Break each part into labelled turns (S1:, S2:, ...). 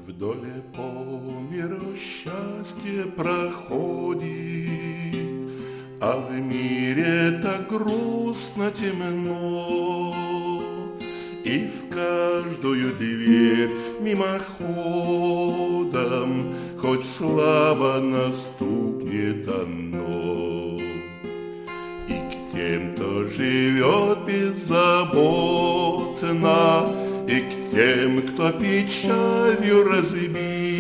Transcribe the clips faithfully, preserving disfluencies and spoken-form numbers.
S1: Вдоль по миру счастье проходит, а в мире так грустно темно, и в каждую дверь мимоходом хоть слабо наступнет оно. И к тем, кто живет беззаботно, и к тем, кто печалью разбит,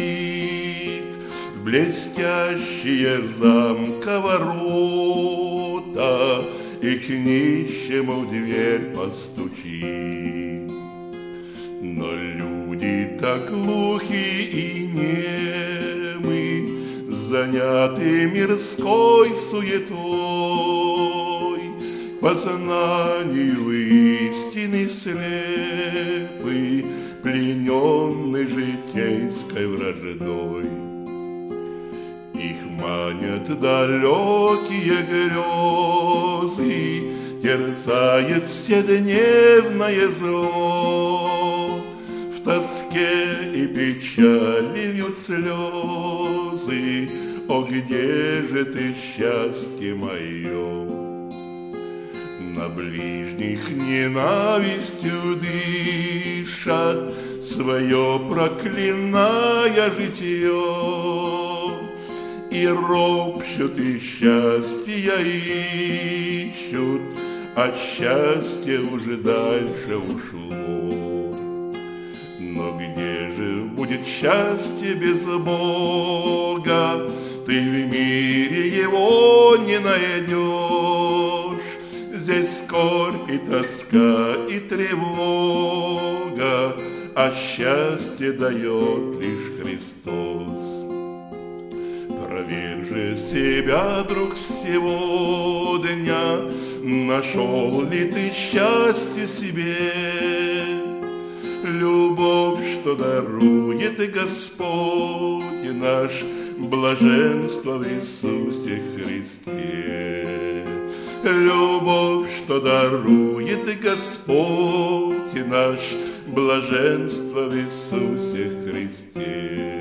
S1: в блестящие замка ворота, и к нищему дверь постучи. Но люди так глухи и немы, заняты мирской суетой, познанию истины слепы, плененный житейской враждой. Их манят далекие грезы, терзает вседневное зло. В тоске и печали льют слезы, о, где же ты, счастье мое? На ближних ненавистью дышат, свое проклиная житье, и ропщут, и счастья ищут, а счастье уже дальше ушло. Но где же будет счастье без Бога? Ты в мире его не найдешь. Здесь скорбь и тоска и тревога, а счастье дает лишь Христос. Проверь же себя, друг, сегодня, нашел ли ты счастье себе? Любовь, что дарует Господь наш, блаженство в Иисусе Христе. Любовь, что дарует Господь наш, блаженство в Иисусе Христе.